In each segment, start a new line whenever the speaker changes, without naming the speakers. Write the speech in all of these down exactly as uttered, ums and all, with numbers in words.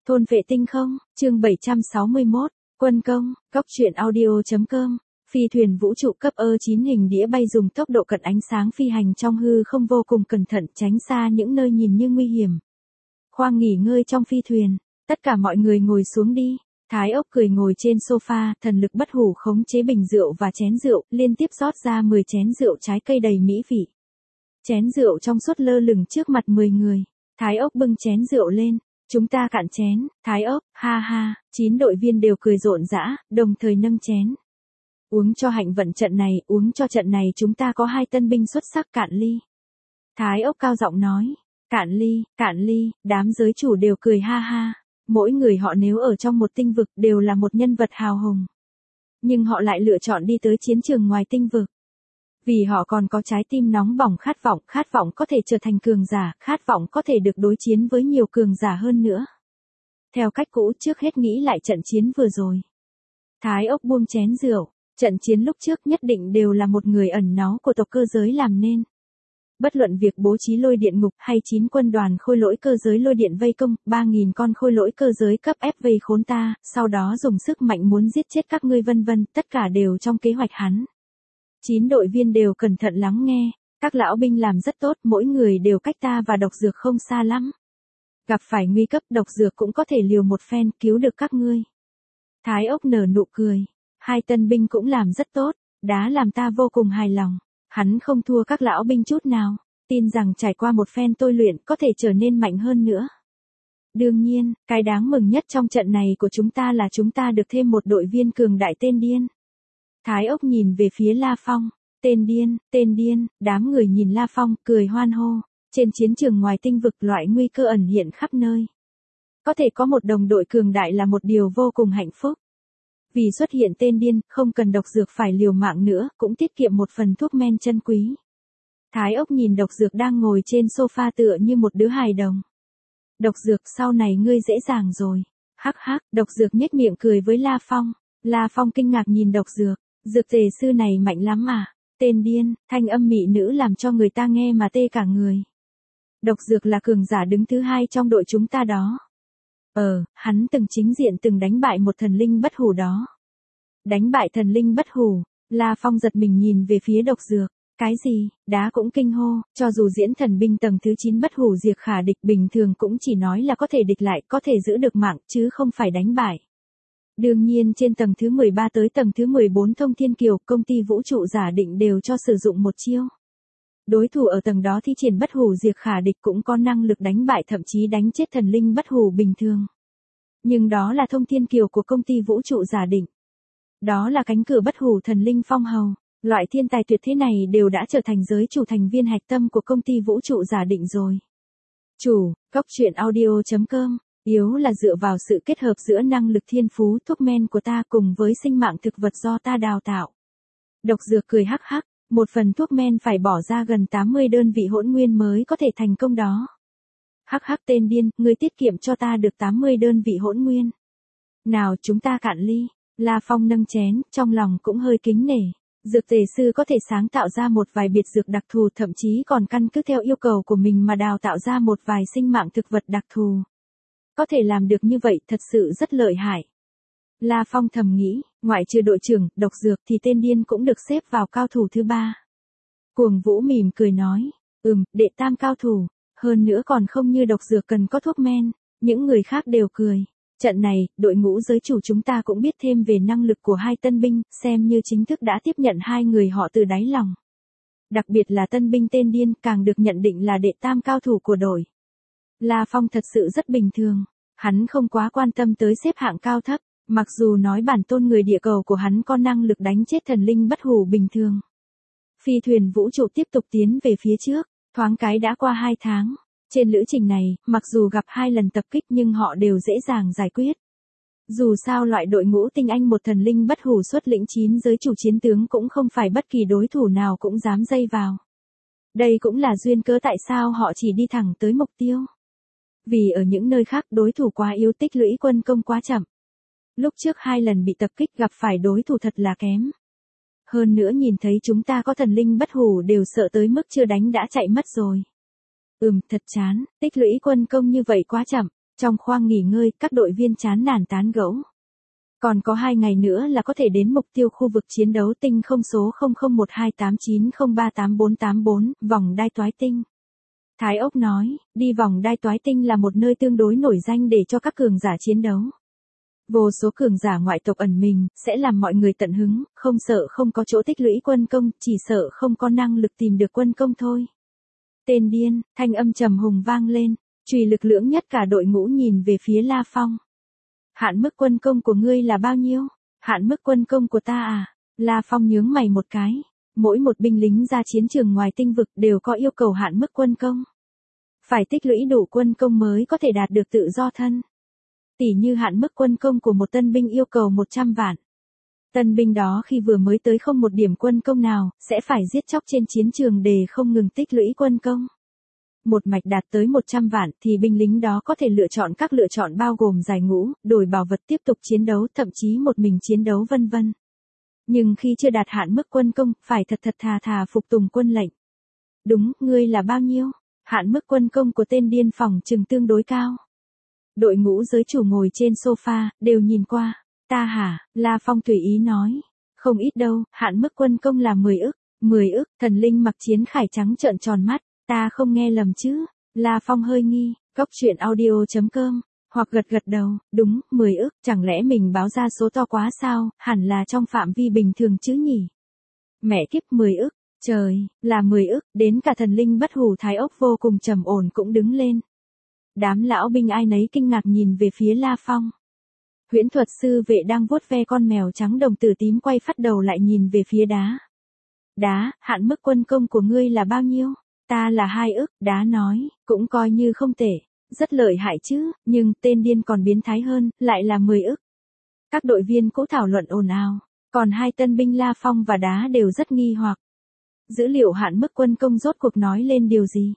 Thôn vệ tinh không, chương bảy trăm sáu mươi mốt, quân công, góc truyện audio.com, phi thuyền vũ trụ cấp E chín hình đĩa bay dùng tốc độ cận ánh sáng phi hành trong hư không vô cùng cẩn thận tránh xa những nơi nhìn như nguy hiểm. Khoang nghỉ ngơi trong phi thuyền, tất cả mọi người ngồi xuống đi. Thái ốc cười ngồi trên sofa, thần lực bất hủ khống chế bình rượu và chén rượu, liên tiếp rót ra mười chén rượu trái cây đầy mỹ vị. Chén rượu trong suốt lơ lửng trước mặt mười người. Thái ốc bưng chén rượu lên. Chúng ta cạn chén, Thái ốc, ha ha, chín đội viên đều cười rộn rã, đồng thời nâng chén. Uống cho hạnh vận trận này, uống cho trận này chúng ta có hai tân binh xuất sắc, cạn ly. Thái ốc cao giọng nói, cạn ly, cạn ly, đám giới chủ đều cười ha ha. Mỗi người họ nếu ở trong một tinh vực đều là một nhân vật hào hùng. Nhưng họ lại lựa chọn đi tới chiến trường ngoài tinh vực. Vì họ còn có trái tim nóng bỏng khát vọng, khát vọng có thể trở thành cường giả, khát vọng có thể được đối chiến với nhiều cường giả hơn nữa. Theo cách cũ trước hết nghĩ lại trận chiến vừa rồi. Thái ốc buông chén rượu, trận chiến lúc trước nhất định đều là một người ẩn náu của tộc cơ giới làm nên. Bất luận việc bố trí lôi điện ngục hay chín quân đoàn khôi lỗi cơ giới lôi điện vây công, ba nghìn con khôi lỗi cơ giới cấp ép vây khốn ta, sau đó dùng sức mạnh muốn giết chết các ngươi vân vân, tất cả đều trong kế hoạch hắn. Chín đội viên đều cẩn thận lắng nghe, các lão binh làm rất tốt, mỗi người đều cách ta và độc dược không xa lắm. Gặp phải nguy cấp độc dược cũng có thể liều một phen cứu được các ngươi. Thái ốc nở nụ cười, hai tân binh cũng làm rất tốt, đã làm ta vô cùng hài lòng. Hắn không thua các lão binh chút nào, tin rằng trải qua một phen tôi luyện có thể trở nên mạnh hơn nữa. Đương nhiên, cái đáng mừng nhất trong trận này của chúng ta là chúng ta được thêm một đội viên cường đại tên điên. Thái ốc nhìn về phía La Phong, tên điên, tên điên, đám người nhìn La Phong cười hoan hô, trên chiến trường ngoài tinh vực loại nguy cơ ẩn hiện khắp nơi. Có thể có một đồng đội cường đại là một điều vô cùng hạnh phúc. Vì xuất hiện tên điên, không cần độc dược phải liều mạng nữa, cũng tiết kiệm một phần thuốc men chân quý. Thái ốc nhìn độc dược đang ngồi trên sofa tựa như một đứa hài đồng. Độc dược sau này ngươi dễ dàng rồi. Hắc hắc, độc dược nhếch miệng cười với La Phong. La Phong kinh ngạc nhìn độc dược, dược tề sư này mạnh lắm mà. Tên điên, thanh âm mị nữ làm cho người ta nghe mà tê cả người. Độc dược là cường giả đứng thứ hai trong đội chúng ta đó. Ờ, hắn từng chính diện từng đánh bại một thần linh bất hủ đó. Đánh bại thần linh bất hủ, La Phong giật mình nhìn về phía độc dược. Cái gì, đá cũng kinh hô, cho dù diễn thần binh tầng thứ chín bất hủ diệt khả địch bình thường cũng chỉ nói là có thể địch lại, có thể giữ được mạng, chứ không phải đánh bại. Đương nhiên trên tầng thứ mười ba tới tầng thứ mười bốn thông thiên kiều, công ty vũ trụ giả định đều cho sử dụng một chiêu. Đối thủ ở tầng đó thi triển bất hủ diệt khả địch cũng có năng lực đánh bại thậm chí đánh chết thần linh bất hủ bình thường. Nhưng đó là thông thiên kiều của công ty vũ trụ giả định. Đó là cánh cửa bất hủ thần linh phong hầu. Loại thiên tài tuyệt thế này đều đã trở thành giới chủ thành viên hạch tâm của công ty vũ trụ giả định rồi. Chủ, góc truyện audio.com, yếu là dựa vào sự kết hợp giữa năng lực thiên phú thuốc men của ta cùng với sinh mạng thực vật do ta đào tạo. Độc dược cười hắc hắc. Một phần thuốc men phải bỏ ra gần tám mươi đơn vị hỗn nguyên mới có thể thành công đó. Hắc hắc tên điên, ngươi tiết kiệm cho ta được tám mươi đơn vị hỗn nguyên. Nào chúng ta cạn ly. La Phong nâng chén, trong lòng cũng hơi kính nể. Dược tề sư có thể sáng tạo ra một vài biệt dược đặc thù, thậm chí còn căn cứ theo yêu cầu của mình mà đào tạo ra một vài sinh mạng thực vật đặc thù. Có thể làm được như vậy thật sự rất lợi hại. La Phong thầm nghĩ, ngoại trừ đội trưởng, độc dược thì tên điên cũng được xếp vào cao thủ thứ ba. Cuồng Vũ mỉm cười nói, ừm, đệ tam cao thủ, hơn nữa còn không như độc dược cần có thuốc men, những người khác đều cười. Trận này, đội ngũ giới chủ chúng ta cũng biết thêm về năng lực của hai tân binh, xem như chính thức đã tiếp nhận hai người họ từ đáy lòng. Đặc biệt là tân binh tên điên càng được nhận định là đệ tam cao thủ của đội. La Phong thật sự rất bình thường, hắn không quá quan tâm tới xếp hạng cao thấp. Mặc dù nói bản tôn người địa cầu của hắn có năng lực đánh chết thần linh bất hủ bình thường. Phi thuyền vũ trụ tiếp tục tiến về phía trước, thoáng cái đã qua hai tháng. Trên lữ trình này, mặc dù gặp hai lần tập kích nhưng họ đều dễ dàng giải quyết. Dù sao loại đội ngũ tinh anh một thần linh bất hủ xuất lĩnh chín giới chủ chiến tướng cũng không phải bất kỳ đối thủ nào cũng dám dây vào. Đây cũng là duyên cớ tại sao họ chỉ đi thẳng tới mục tiêu. Vì ở những nơi khác đối thủ quá yếu, tích lũy quân công quá chậm. Lúc trước hai lần bị tập kích gặp phải đối thủ thật là kém. Hơn nữa nhìn thấy chúng ta có thần linh bất hủ đều sợ tới mức chưa đánh đã chạy mất rồi. Ừm, thật chán, tích lũy quân công như vậy quá chậm. Trong khoang nghỉ ngơi, các đội viên chán nản tán gẫu. Còn có hai ngày nữa là có thể đến mục tiêu khu vực chiến đấu tinh không số không không một hai tám chín không ba tám bốn tám bốn, vòng đai toái tinh. Thái Ốc nói, đi vòng đai toái tinh là một nơi tương đối nổi danh để cho các cường giả chiến đấu. Vô số cường giả ngoại tộc ẩn mình, sẽ làm mọi người tận hứng, không sợ không có chỗ tích lũy quân công, chỉ sợ không có năng lực tìm được quân công thôi. Tên điên, thanh âm trầm hùng vang lên, chùy lực lưỡng nhất cả đội ngũ nhìn về phía La Phong. Hạn mức quân công của ngươi là bao nhiêu? Hạn mức quân công của ta à? La Phong nhướng mày một cái. Mỗi một binh lính ra chiến trường ngoài tinh vực đều có yêu cầu hạn mức quân công. Phải tích lũy đủ quân công mới có thể đạt được tự do thân. Tỷ như hạn mức quân công của một tân binh yêu cầu một trăm vạn. Tân binh đó khi vừa mới tới không một điểm quân công nào, sẽ phải giết chóc trên chiến trường để không ngừng tích lũy quân công. Một mạch đạt tới một trăm vạn thì binh lính đó có thể lựa chọn các lựa chọn bao gồm giải ngũ, đổi bảo vật tiếp tục chiến đấu, thậm chí một mình chiến đấu vân vân. Nhưng khi chưa đạt hạn mức quân công, phải thật thật thà thà phục tùng quân lệnh. Đúng, ngươi là bao nhiêu? Hạn mức quân công của tên điên phòng chừng tương đối cao. Đội ngũ giới chủ ngồi trên sofa, đều nhìn qua. Ta hả? La Phong tùy ý nói. Không ít đâu, hạn mức quân công là mười ức. mười ức, thần linh mặc chiến khải trắng trợn tròn mắt. Ta không nghe lầm chứ? La Phong hơi nghi, cóc truyện audio chấm com, hoặc gật gật đầu, đúng, mười ức, chẳng lẽ mình báo ra số to quá sao, hẳn là trong phạm vi bình thường chứ nhỉ? Mẹ kiếp mười ức, trời, là mười ức, đến cả thần linh bất hủ Thái Ốc vô cùng trầm ổn cũng đứng lên. Đám lão binh ai nấy kinh ngạc nhìn về phía La Phong. Huyễn thuật sư vệ đang vuốt ve con mèo trắng đồng tử tím quay phát đầu lại nhìn về phía đá. Đá, hạn mức quân công của ngươi là bao nhiêu? Ta là hai ức, đá nói, cũng coi như không tệ, rất lợi hại chứ, nhưng tên điên còn biến thái hơn, lại là mười ức. Các đội viên cũ thảo luận ồn ào, còn hai tân binh La Phong và đá đều rất nghi hoặc. Dữ liệu hạn mức quân công rốt cuộc nói lên điều gì?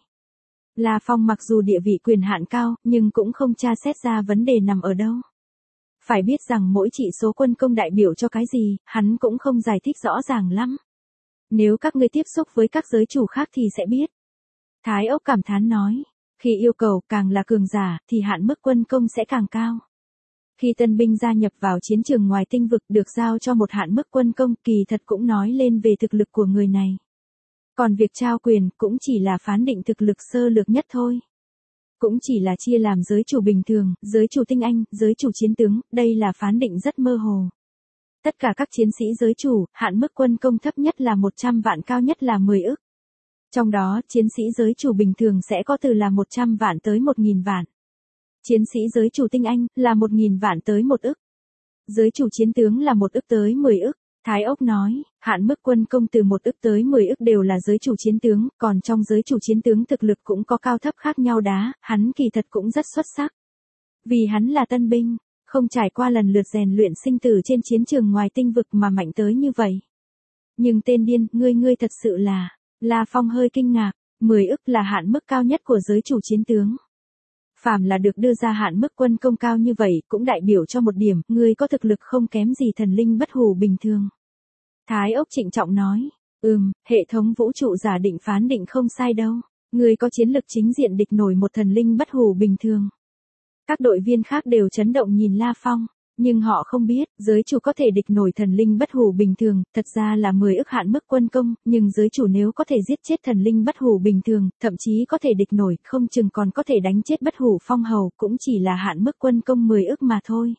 La Phong mặc dù địa vị quyền hạn cao, nhưng cũng không tra xét ra vấn đề nằm ở đâu. Phải biết rằng mỗi chỉ số quân công đại biểu cho cái gì, hắn cũng không giải thích rõ ràng lắm. Nếu các ngươi tiếp xúc với các giới chủ khác thì sẽ biết. Thái Ốc cảm thán nói, khi yêu cầu càng là cường giả thì hạn mức quân công sẽ càng cao. Khi tân binh gia nhập vào chiến trường ngoài tinh vực được giao cho một hạn mức quân công kỳ thật cũng nói lên về thực lực của người này. Còn việc trao quyền cũng chỉ là phán định thực lực sơ lược nhất thôi. Cũng chỉ là chia làm giới chủ bình thường, giới chủ tinh anh, giới chủ chiến tướng, đây là phán định rất mơ hồ. Tất cả các chiến sĩ giới chủ, hạn mức quân công thấp nhất là một trăm vạn, cao nhất là mười ức. Trong đó, chiến sĩ giới chủ bình thường sẽ có từ là một trăm vạn tới một nghìn vạn. Chiến sĩ giới chủ tinh anh là một nghìn vạn tới một ức. Giới chủ chiến tướng là một ức tới mười ức. Thái Ốc nói, hạn mức quân công từ một ức tới mười ức đều là giới chủ chiến tướng, còn trong giới chủ chiến tướng thực lực cũng có cao thấp khác nhau đá, hắn kỳ thật cũng rất xuất sắc. Vì hắn là tân binh, không trải qua lần lượt rèn luyện sinh tử trên chiến trường ngoài tinh vực mà mạnh tới như vậy. Nhưng tên điên, ngươi ngươi thật sự là, La Phong hơi kinh ngạc, mười ức là hạn mức cao nhất của giới chủ chiến tướng. Phàm là được đưa ra hạn mức quân công cao như vậy cũng đại biểu cho một điểm, ngươi có thực lực không kém gì thần linh bất hủ bình thường. Thái Ốc trịnh trọng nói, ừm, hệ thống vũ trụ giả định phán định không sai đâu, ngươi có chiến lực chính diện địch nổi một thần linh bất hủ bình thường. Các đội viên khác đều chấn động nhìn La Phong, nhưng họ không biết, giới chủ có thể địch nổi thần linh bất hủ bình thường, thật ra là mười ức hạn mức quân công, nhưng giới chủ nếu có thể giết chết thần linh bất hủ bình thường, thậm chí có thể địch nổi, không chừng còn có thể đánh chết bất hủ phong hầu, cũng chỉ là hạn mức quân công mười ức mà thôi.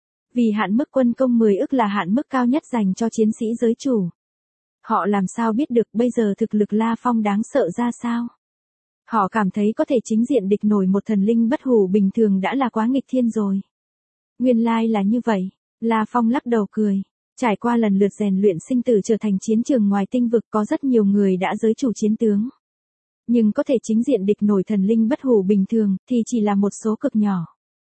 Vì hạn mức quân công mười ức là hạn mức cao nhất dành cho chiến sĩ giới chủ. Họ làm sao biết được bây giờ thực lực La Phong đáng sợ ra sao? Họ cảm thấy có thể chính diện địch nổi một thần linh bất hủ bình thường đã là quá nghịch thiên rồi. Nguyên lai là như vậy, La Phong lắc đầu cười. Trải qua lần lượt rèn luyện sinh tử trở thành chiến trường ngoài tinh vực có rất nhiều người đã giới chủ chiến tướng. Nhưng có thể chính diện địch nổi thần linh bất hủ bình thường thì chỉ là một số cực nhỏ.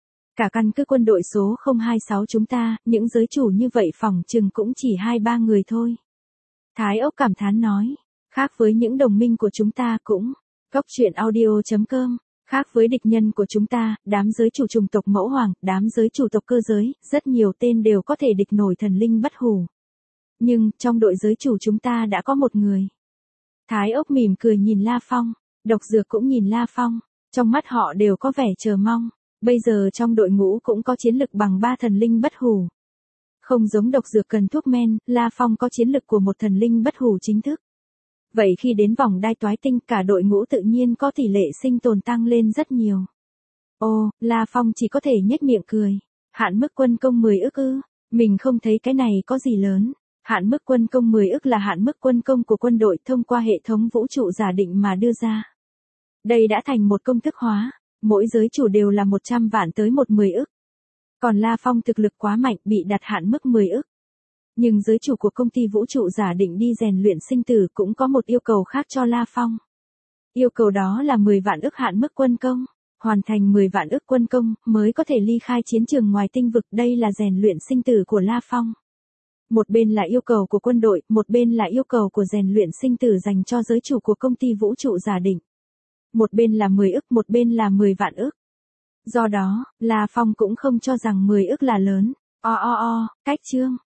Cả căn cứ quân đội số không hai sáu chúng ta, những giới chủ như vậy phỏng chừng cũng chỉ hai ba người thôi. Thái Ốc cảm thán nói, khác với những đồng minh của chúng ta cũng, cóc truyện audio chấm com. Khác với địch nhân của chúng ta, đám giới chủ chủng tộc mẫu hoàng, đám giới chủ tộc cơ giới, rất nhiều tên đều có thể địch nổi thần linh bất hủ. Nhưng, trong đội giới chủ chúng ta đã có một người. Thái Ốc mỉm cười nhìn La Phong, độc dược cũng nhìn La Phong, trong mắt họ đều có vẻ chờ mong. Bây giờ trong đội ngũ cũng có chiến lực bằng ba thần linh bất hủ. Không giống độc dược cần thuốc men, La Phong có chiến lực của một thần linh bất hủ chính thức. Vậy khi đến vòng đai toái tinh cả đội ngũ tự nhiên có tỷ lệ sinh tồn tăng lên rất nhiều. Ô, La Phong chỉ có thể nhếch miệng cười. Hạn mức quân công mười ức ư, mình không thấy cái này có gì lớn. Hạn mức quân công mười ức là hạn mức quân công của quân đội thông qua hệ thống vũ trụ giả định mà đưa ra. Đây đã thành một công thức hóa, mỗi giới chủ đều là một trăm vạn tới một mười ức. Còn La Phong thực lực quá mạnh bị đặt hạn mức mười ức. Nhưng giới chủ của công ty vũ trụ giả định đi rèn luyện sinh tử cũng có một yêu cầu khác cho La Phong. Yêu cầu đó là mười vạn ức hạn mức quân công, hoàn thành mười vạn ức quân công mới có thể ly khai chiến trường ngoài tinh vực, đây là rèn luyện sinh tử của La Phong. Một bên là yêu cầu của quân đội, một bên là yêu cầu của rèn luyện sinh tử dành cho giới chủ của công ty vũ trụ giả định. Một bên là mười ức, một bên là mười vạn ức. Do đó, La Phong cũng không cho rằng mười ức là lớn. O o o, cách chương.